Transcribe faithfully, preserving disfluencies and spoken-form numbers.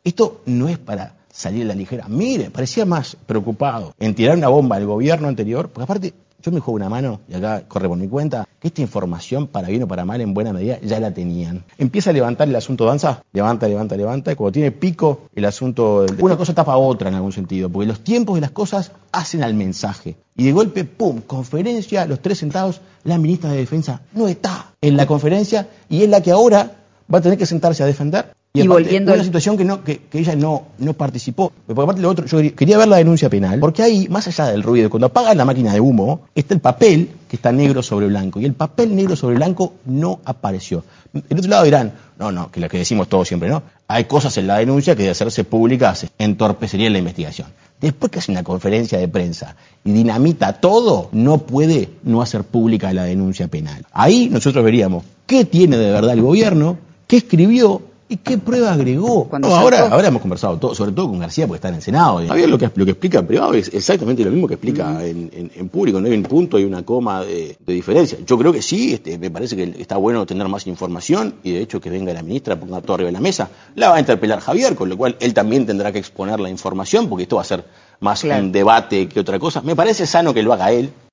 Esto no es para salir a la ligera. Mire, parecía más preocupado en tirar una bomba al gobierno anterior, porque aparte, yo me juego una mano, y acá corre por mi cuenta, que esta información, para bien o para mal, en buena medida, ya la tenían. Empieza a levantar el asunto danza, levanta, levanta, levanta, y cuando tiene pico, el asunto, una cosa tapa otra en algún sentido, porque los tiempos de las cosas hacen al mensaje. Y de golpe, pum, conferencia, los tres sentados, la ministra de Defensa no está en la conferencia, y es la que ahora va a tener que sentarse a defender. Y, y aparte, volviendo una situación que no que, que ella no, no participó. Porque aparte lo otro, yo quería ver la denuncia penal, porque ahí, más allá del ruido, cuando apagan la máquina de humo, está el papel que está negro sobre blanco. Y el papel negro sobre blanco no apareció. Del otro lado dirán, no, no, que lo que decimos todos siempre, ¿no? Hay cosas en la denuncia que de hacerse públicas entorpecería la investigación. Después que hace una conferencia de prensa y dinamita todo, no puede no hacer pública la denuncia penal. Ahí nosotros veríamos qué tiene de verdad el gobierno, qué escribió, ¿y qué prueba agregó? No, ahora, ahora hemos conversado todo, sobre todo con García, porque está en el Senado. Javier lo que, lo que explica en privado es exactamente lo mismo que explica uh-huh. en, en, en público. No hay un punto, hay una coma de, de diferencia. Yo creo que sí, este, me parece que está bueno tener más información y de hecho que venga la ministra, ponga todo arriba de la mesa. La va a interpelar Javier, con lo cual él también tendrá que exponer la información, porque esto va a ser más claro. un debate que otra cosa. Me parece sano que lo haga él.